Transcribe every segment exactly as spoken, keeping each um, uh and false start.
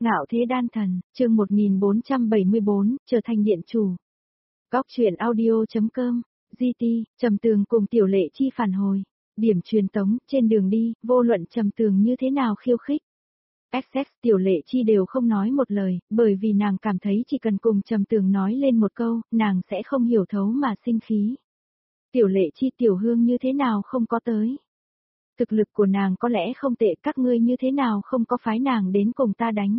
Ngạo thế đan thần, chương một nghìn bốn trăm bảy mươi bốn, trở thành điện chủ. Góc truyện audio.com, giê tê, Trầm Tường cùng Tiểu Lệ Chi phản hồi. Điểm truyền tống, trên đường đi, vô luận Trầm Tường như thế nào khiêu khích. ét ét Tiểu Lệ Chi đều không nói một lời, bởi vì nàng cảm thấy chỉ cần cùng Trầm Tường nói lên một câu, nàng sẽ không hiểu thấu mà sinh khí. Tiểu Lệ Chi Tiểu Hương như thế nào không có tới. Thực lực của nàng có lẽ không tệ, các ngươi như thế nào không có phái nàng đến cùng ta đánh.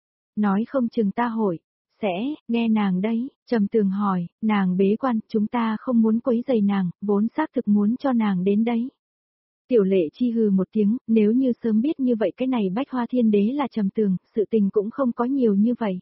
Nói không chừng ta hội, sẽ, nghe nàng đấy, Trầm Tường hỏi, nàng bế quan, chúng ta không muốn quấy rầy nàng, vốn xác thực muốn cho nàng đến đấy. Tiểu Lệ Chi hừ một tiếng, nếu như sớm biết như vậy cái này Bách Hoa Thiên Đế là Trầm Tường, sự tình cũng không có nhiều như vậy.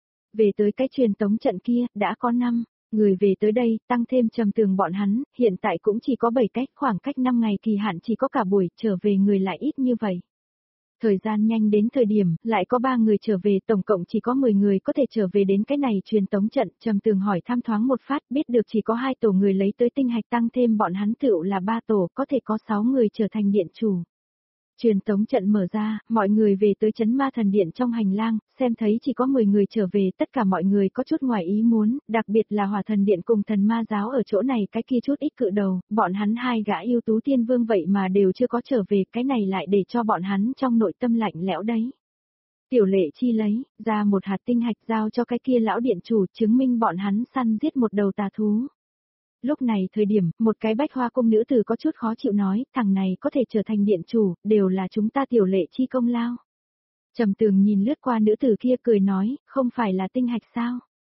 Về tới cái truyền tống trận kia, đã có năm người về tới đây, tăng thêm Trầm Tường bọn hắn, hiện tại cũng chỉ có bảy cách, khoảng cách năm ngày kỳ hạn chỉ có cả buổi, trở về người lại ít như vậy. Thời gian nhanh đến thời điểm, lại có ba người trở về, tổng cộng chỉ có mười người có thể trở về đến cái này truyền tống trận. Trầm Tường hỏi thăm thoáng một phát, biết được chỉ có hai tổ người lấy tới tinh hạch, tăng thêm bọn hắn tựu là ba tổ, có thể có sáu người trở thành điện chủ. Truyền tống trận mở ra, mọi người về tới Chấn Ma Thần Điện trong hành lang, xem thấy chỉ có mười người trở về, tất cả mọi người có chút ngoài ý muốn, đặc biệt là Hỏa Thần Điện cùng Thần Ma Giáo ở chỗ này cái kia chút ít cự đầu, bọn hắn hai gã yêu tú tiên vương vậy mà đều chưa có trở về, cái này lại để cho bọn hắn trong nội tâm lạnh lẽo đấy. Tiểu Lệ Chi lấy ra một hạt tinh hạch giao cho cái kia lão điện chủ, chứng minh bọn hắn săn giết một đầu tà thú. Lúc này thời điểm, một cái Bách Hoa cung nữ tử có chút khó chịu nói, thằng này có thể trở thành điện chủ, đều là chúng ta Tiểu Lệ Chi công lao. Trầm Tường nhìn lướt qua nữ tử kia cười nói, không phải là tinh hạch sao?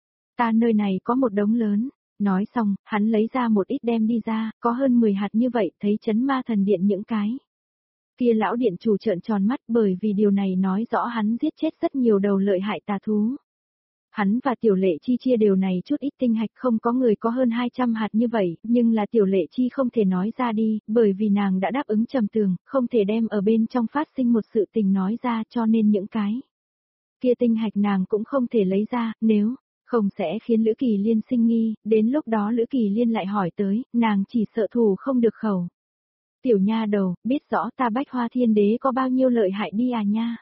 Ta nơi này có một đống lớn. Nói xong, hắn lấy ra một ít đem đi ra, có hơn mười hạt như vậy, thấy Chấn Ma Thần Điện những cái. Kia lão điện chủ trợn tròn mắt, bởi vì điều này nói rõ hắn giết chết rất nhiều đầu lợi hại tà thú. Hắn và Tiểu Lệ Chi chia đều này chút ít tinh hạch, không có người có hơn hai trăm hạt như vậy, nhưng là Tiểu Lệ Chi không thể nói ra đi, bởi vì nàng đã đáp ứng Trầm Tường, không thể đem ở bên trong phát sinh một sự tình nói ra, cho nên những cái kia tinh hạch nàng cũng không thể lấy ra, nếu không sẽ khiến Lữ Kỳ Liên sinh nghi, đến lúc đó Lữ Kỳ Liên lại hỏi tới, nàng chỉ sợ thù không được khẩu. Tiểu nha đầu, biết rõ ta Bách Hoa Thiên Đế có bao nhiêu lợi hại đi à nha.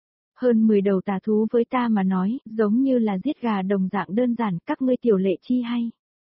Hơn mười đầu tà thú với ta mà nói, giống như là giết gà đồng dạng đơn giản, các ngươi Tiểu Lệ Chi hay.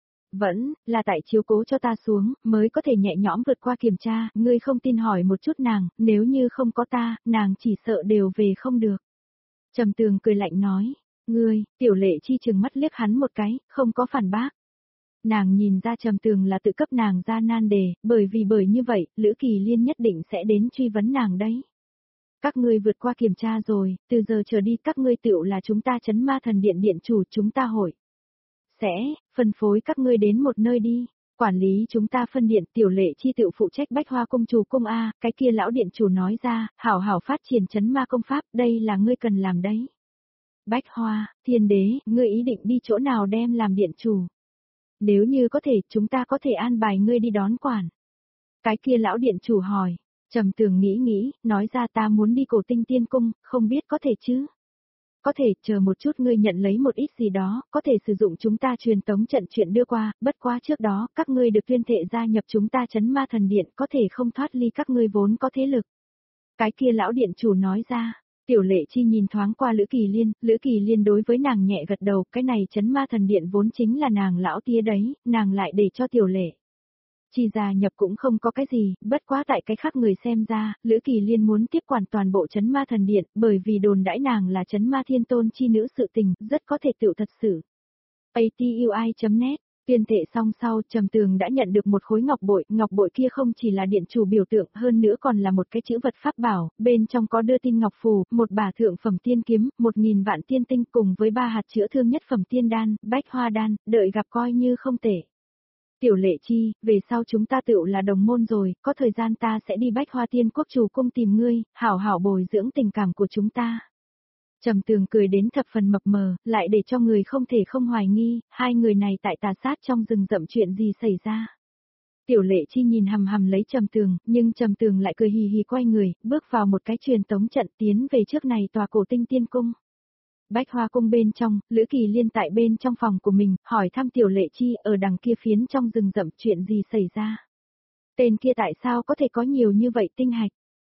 Vẫn, là tại chiếu cố cho ta xuống, mới có thể nhẹ nhõm vượt qua kiểm tra, ngươi không tin hỏi một chút nàng, nếu như không có ta, nàng chỉ sợ đều về không được. Trầm Tường cười lạnh nói, ngươi, Tiểu Lệ Chi trừng mắt liếc hắn một cái, không có phản bác. Nàng nhìn ra Trầm Tường là tự cấp nàng ra nan đề, bởi vì bởi như vậy, Lữ Kỳ Liên nhất định sẽ đến truy vấn nàng đấy. Các ngươi vượt qua kiểm tra rồi, từ giờ trở đi các ngươi tựu là chúng ta Chấn Ma Thần Điện điện chủ, chúng ta hội sẽ phân phối các ngươi đến một nơi đi, quản lý chúng ta phân điện. Tiểu Lệ Chi tựu phụ trách Bách Hoa cung chủ cung a, cái kia lão điện chủ nói ra, hảo hảo phát triển Chấn Ma công pháp, đây là ngươi cần làm đấy. Bách Hoa, Thiên Đế, ngươi ý định đi chỗ nào đem làm điện chủ? Nếu như có thể, chúng ta có thể an bài ngươi đi đón quản. Cái kia lão điện chủ hỏi. Trầm Tường nghĩ nghĩ, nói ra ta muốn đi Cổ Tinh Tiên Cung, không biết có thể chứ? Có thể, chờ một chút ngươi nhận lấy một ít gì đó, có thể sử dụng chúng ta truyền tống trận chuyện đưa qua, bất quá trước đó, các ngươi được tuyên thệ gia nhập chúng ta Chấn Ma Thần Điện, có thể không thoát ly các ngươi vốn có thế lực. Cái kia lão điện chủ nói ra, Tiểu Lệ Chi nhìn thoáng qua Lữ Kỳ Liên, Lữ Kỳ Liên đối với nàng nhẹ gật đầu, cái này Chấn Ma Thần Điện vốn chính là nàng lão tía đấy, nàng lại để cho Tiểu Lệ Chi gia nhập cũng không có cái gì, bất quá tại cái khác người xem ra, Lữ Kỳ Liên muốn tiếp quản toàn bộ Chấn Ma Thần Điện, bởi vì đồn đãi nàng là Chấn Ma Thiên Tôn chi nữ sự tình, rất có thể tựu thật sự. a t u i chấm net, tuyên thệ xong sau, Trầm Tường đã nhận được một khối ngọc bội, ngọc bội kia không chỉ là điện chủ biểu tượng, hơn nữa còn là một cái chữ vật pháp bảo, bên trong có đưa tin ngọc phù, một bả thượng phẩm tiên kiếm, một nghìn vạn tiên tinh cùng với ba hạt chữa thương nhất phẩm tiên đan, Bách Hoa đan, đợi gặp coi như không tệ. Tiểu Lệ Chi, về sau chúng ta tựu là đồng môn rồi, có thời gian ta sẽ đi Bách Hoa Tiên Quốc chủ cung tìm ngươi, hảo hảo bồi dưỡng tình cảm của chúng ta. Trầm Tường cười đến thập phần mập mờ, lại để cho người không thể không hoài nghi, hai người này tại tà sát trong rừng rậm chuyện gì xảy ra. Tiểu Lệ Chi nhìn hằm hằm lấy Trầm Tường, nhưng Trầm Tường lại cười hì hì quay người, bước vào một cái truyền tống trận tiến về trước này tòa Cổ Tinh Tiên Cung. Bách Hoa cung bên trong, Lữ Kỳ Liên tại bên trong phòng của mình, hỏi thăm Tiểu Lệ Chi ở đằng kia phiến trong rừng rậm chuyện gì xảy ra. Tên kia tại sao có thể có nhiều như vậy tinh hạch?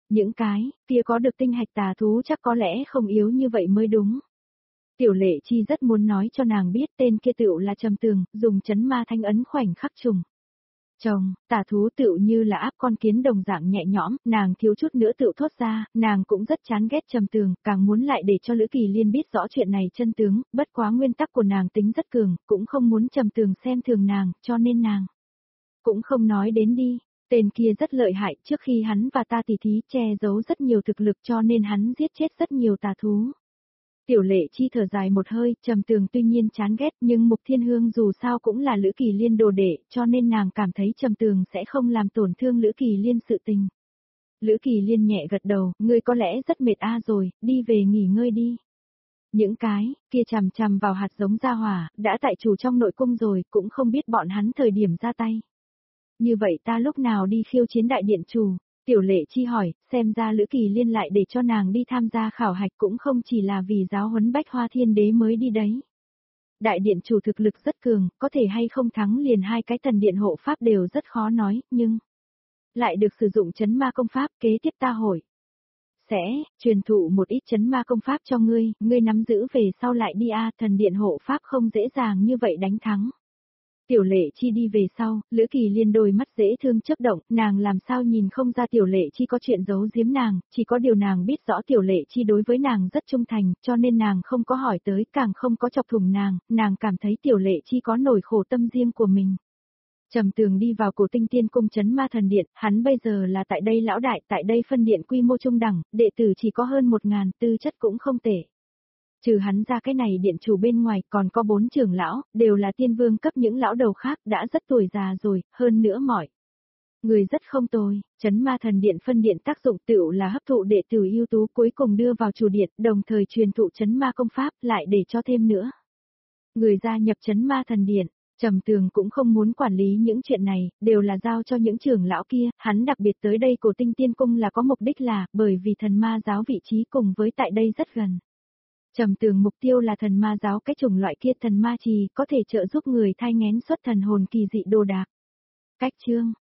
Những cái, kia có được tinh hạch tà thú chắc có lẽ không yếu như vậy mới đúng. Tiểu Lệ Chi rất muốn nói cho nàng biết tên kia tựu là Trầm Tường, dùng chấn ma thanh ấn khoảnh khắc trùng. Chồng, tà thú tựu như là áp con kiến đồng dạng nhẹ nhõm, nàng thiếu chút nữa tựu thốt ra, nàng cũng rất chán ghét Trầm Tường, càng muốn lại để cho Lữ Kỳ Liên biết rõ chuyện này chân tướng, bất quá nguyên tắc của nàng tính rất cường, cũng không muốn Trầm Tường xem thường nàng, cho nên nàng cũng không nói đến đi. Tên kia rất lợi hại, trước khi hắn và ta tỉ thí che giấu rất nhiều thực lực cho nên hắn giết chết rất nhiều tà thú. Tiểu Lệ Chi thở dài một hơi, Trầm Tường tuy nhiên chán ghét nhưng Mục Thiên Hương dù sao cũng là Lữ Kỳ Liên đồ đệ, cho nên nàng cảm thấy Trầm Tường sẽ không làm tổn thương Lữ Kỳ Liên sự tình. Lữ Kỳ Liên nhẹ gật đầu, ngươi có lẽ rất mệt a rồi, đi về nghỉ ngơi đi. Những cái, kia chằm chằm vào hạt giống gia hỏa, đã tại chủ trong nội cung rồi, cũng không biết bọn hắn thời điểm ra tay. Như vậy ta lúc nào đi khiêu chiến đại điện chủ? Tiểu Lệ Chi hỏi, xem ra Lữ Kỳ Liên lại để cho nàng đi tham gia khảo hạch cũng không chỉ là vì giáo huấn Bách Hoa Thiên Đế mới đi đấy. Đại điện chủ thực lực rất cường, có thể hay không thắng liền hai cái thần điện hộ pháp đều rất khó nói, nhưng lại được sử dụng chấn ma công pháp kế tiếp ta hỏi. Sẽ, truyền thụ một ít chấn ma công pháp cho ngươi, ngươi nắm giữ về sau lại đi a thần điện hộ pháp không dễ dàng như vậy đánh thắng. Tiểu Lệ Chi đi về sau, Lữ Kỳ Liên đôi mắt dễ thương chớp động, nàng làm sao nhìn không ra Tiểu Lệ Chi có chuyện giấu giếm nàng, chỉ có điều nàng biết rõ Tiểu Lệ Chi đối với nàng rất trung thành, cho nên nàng không có hỏi tới, càng không có chọc thủng nàng, nàng cảm thấy Tiểu Lệ Chi có nổi khổ tâm riêng của mình. Trầm Tường đi vào Cổ Tinh Tiên cung trấn ma thần điện, hắn bây giờ là tại đây lão đại, tại đây phân điện quy mô trung đẳng, đệ tử chỉ có hơn một ngàn, tư chất cũng không tệ. Trừ hắn ra cái này điện chủ bên ngoài còn có bốn trưởng lão, đều là tiên vương cấp những lão đầu khác đã rất tuổi già rồi, hơn nữa mọi người rất không tồi, trấn ma thần điện phân điện tác dụng tựu là hấp thụ đệ tử ưu tú cuối cùng đưa vào chủ điện, đồng thời truyền thụ trấn ma công pháp lại để cho thêm nữa. Người gia nhập trấn ma thần điện, Trầm Tường cũng không muốn quản lý những chuyện này, đều là giao cho những trưởng lão kia, hắn đặc biệt tới đây Cổ Tinh Tiên cung là có mục đích là bởi vì thần ma giáo vị trí cùng với tại đây rất gần. Trầm Tường mục tiêu là thần ma giáo cái chủng loại kia thần ma trì có thể trợ giúp người thai nghén xuất thần hồn kỳ dị đồ đạc. Cách chương